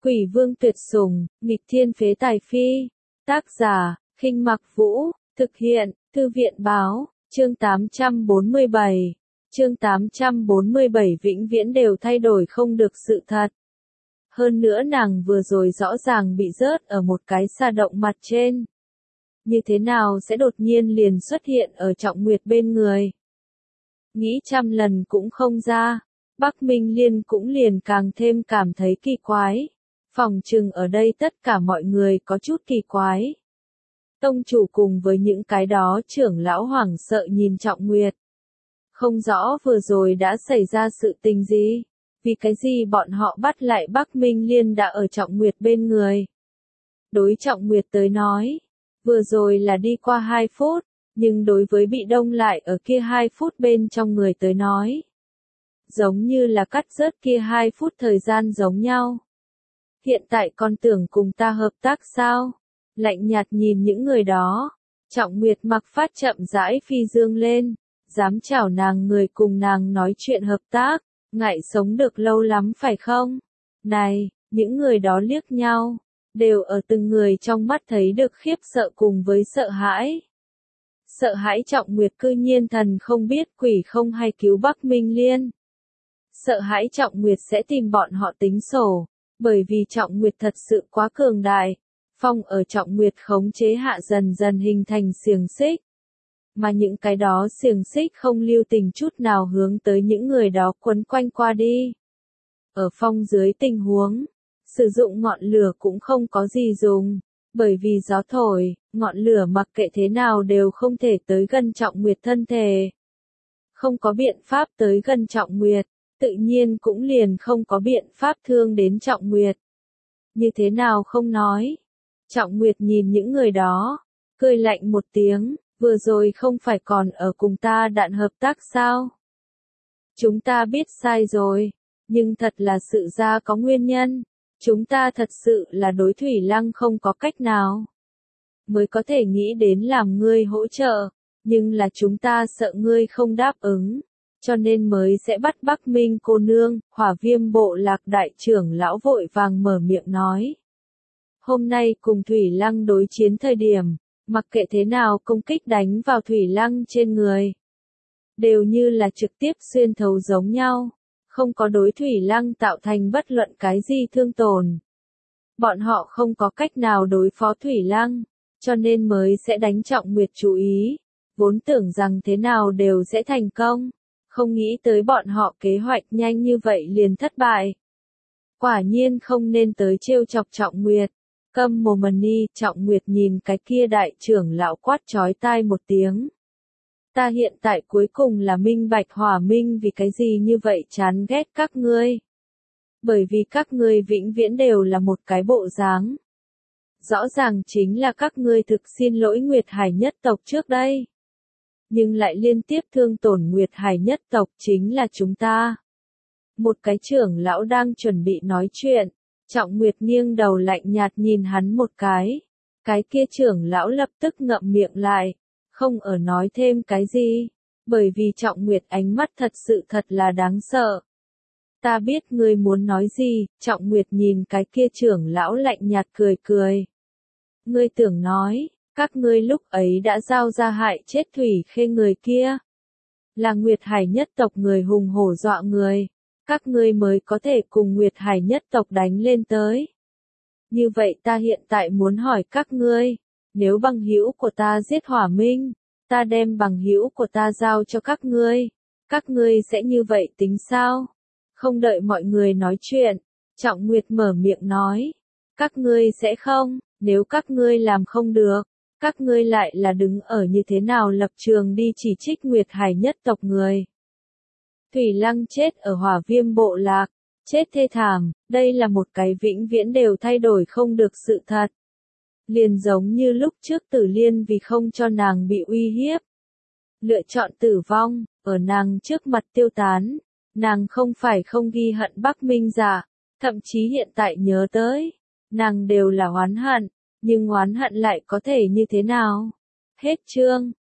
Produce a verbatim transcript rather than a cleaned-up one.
Quỷ vương tuyệt sủng, nghịch thiên phế tài phi. Tác giả, Khinh Mặc Vũ, thực hiện, Thư viện báo, chương tám trăm bốn mươi bảy. Chương tám trăm bốn mươi bảy vĩnh viễn đều thay đổi không được sự thật. Hơn nữa nàng vừa rồi rõ ràng bị rớt ở một cái sa động mặt trên. Như thế nào sẽ đột nhiên liền xuất hiện ở Trọng Nguyệt bên người? Nghĩ trăm lần cũng không ra, Bắc Minh Liên cũng liền càng thêm cảm thấy kỳ quái. Phòng trừng ở đây tất cả mọi người có chút kỳ quái. Tông chủ cùng với những cái đó trưởng lão hoảng sợ nhìn Trọng Nguyệt. Không rõ vừa rồi đã xảy ra sự tình gì, vì cái gì bọn họ bắt lại Bắc Minh Liên đã ở Trọng Nguyệt bên người. Đối Trọng Nguyệt tới nói, vừa rồi là đi qua hai phút, nhưng đối với bị đông lại ở kia hai phút bên trong người tới nói, giống như là cắt rớt kia hai phút thời gian giống nhau. Hiện tại con tưởng cùng ta hợp tác sao? Lạnh nhạt nhìn những người đó, Trọng Nguyệt mặc phát chậm rãi phi dương lên, dám chào nàng người cùng nàng nói chuyện hợp tác, ngại sống được lâu lắm phải không? Này, những người đó liếc nhau, đều ở từng người trong mắt thấy được khiếp sợ cùng với sợ hãi. Sợ hãi Trọng Nguyệt cư nhiên thần không biết quỷ không hay cứu Bắc Minh Liên. Sợ hãi Trọng Nguyệt sẽ tìm bọn họ tính sổ, bởi vì Trọng Nguyệt thật sự quá cường đại. Phong ở Trọng Nguyệt khống chế hạ dần dần hình thành xiềng xích. Mà những cái đó xiềng xích không lưu tình chút nào hướng tới những người đó quấn quanh qua đi. Ở phong dưới tình huống, sử dụng ngọn lửa cũng không có gì dùng, bởi vì gió thổi, ngọn lửa mặc kệ thế nào đều không thể tới gần Trọng Nguyệt thân thể. Không có biện pháp tới gần Trọng Nguyệt, tự nhiên cũng liền không có biện pháp thương đến Trọng Nguyệt. Như thế nào không nói? Trọng Nguyệt nhìn những người đó, cười lạnh một tiếng, vừa rồi không phải còn ở cùng ta đạn hợp tác sao? Chúng ta biết sai rồi, nhưng thật là sự ra có nguyên nhân, chúng ta thật sự là đối Thủy Lăng không có cách nào. Mới có thể nghĩ đến làm ngươi hỗ trợ, nhưng là chúng ta sợ ngươi không đáp ứng, cho nên mới sẽ bắt Bắc Minh cô nương. Hỏa Viêm bộ lạc đại trưởng lão vội vàng mở miệng nói. Hôm nay cùng Thủy Lăng đối chiến thời điểm, mặc kệ thế nào công kích đánh vào Thủy Lăng trên người, đều như là trực tiếp xuyên thấu giống nhau, không có đối Thủy Lăng tạo thành bất luận cái gì thương tổn. Bọn họ không có cách nào đối phó Thủy Lăng, cho nên mới sẽ đánh Trọng Nguyệt chú ý, vốn tưởng rằng thế nào đều sẽ thành công, không nghĩ tới bọn họ kế hoạch nhanh như vậy liền thất bại. Quả nhiên không nên tới trêu chọc Trọng Nguyệt. Câm mồm đi, Trọng Nguyệt nhìn cái kia đại trưởng lão quát chói tai một tiếng. Ta hiện tại cuối cùng là minh bạch Hỏa Minh vì cái gì như vậy chán ghét các ngươi. Bởi vì các ngươi vĩnh viễn đều là một cái bộ dáng. Rõ ràng chính là các ngươi thực xin lỗi Nguyệt Hải nhất tộc trước đây. Nhưng lại liên tiếp thương tổn Nguyệt Hải nhất tộc chính là chúng ta. Một cái trưởng lão đang chuẩn bị nói chuyện. Trọng Nguyệt nghiêng đầu lạnh nhạt nhìn hắn một cái. Cái kia trưởng lão lập tức ngậm miệng lại, không ở nói thêm cái gì, bởi vì Trọng Nguyệt ánh mắt thật sự thật là đáng sợ. Ta biết ngươi muốn nói gì, Trọng Nguyệt nhìn cái kia trưởng lão lạnh nhạt cười cười. Ngươi tưởng nói, các ngươi lúc ấy đã giao ra hại chết Thủy Khê người kia. Là Nguyệt Hải nhất tộc người hùng hổ dọa người. Các ngươi mới có thể cùng Nguyệt Hải nhất tộc đánh lên tới. Như vậy ta hiện tại muốn hỏi các ngươi, nếu bằng hữu của ta giết Hỏa Minh, ta đem bằng hữu của ta giao cho các ngươi, các ngươi sẽ như vậy tính sao? Không đợi mọi người nói chuyện, Trọng Nguyệt mở miệng nói, các ngươi sẽ không, nếu các ngươi làm không được, các ngươi lại là đứng ở như thế nào lập trường đi chỉ trích Nguyệt Hải nhất tộc người. Thủy Lăng chết ở Hỏa Viêm bộ lạc, chết thê thảm, đây là một cái vĩnh viễn đều thay đổi không được sự thật. Liền giống như lúc trước Tử Liên vì không cho nàng bị uy hiếp, lựa chọn tử vong, ở nàng trước mặt tiêu tán, nàng không phải không ghi hận Bắc Minh Dạ, thậm chí hiện tại nhớ tới, nàng đều là oán hận, nhưng oán hận lại có thể như thế nào? Hết chương.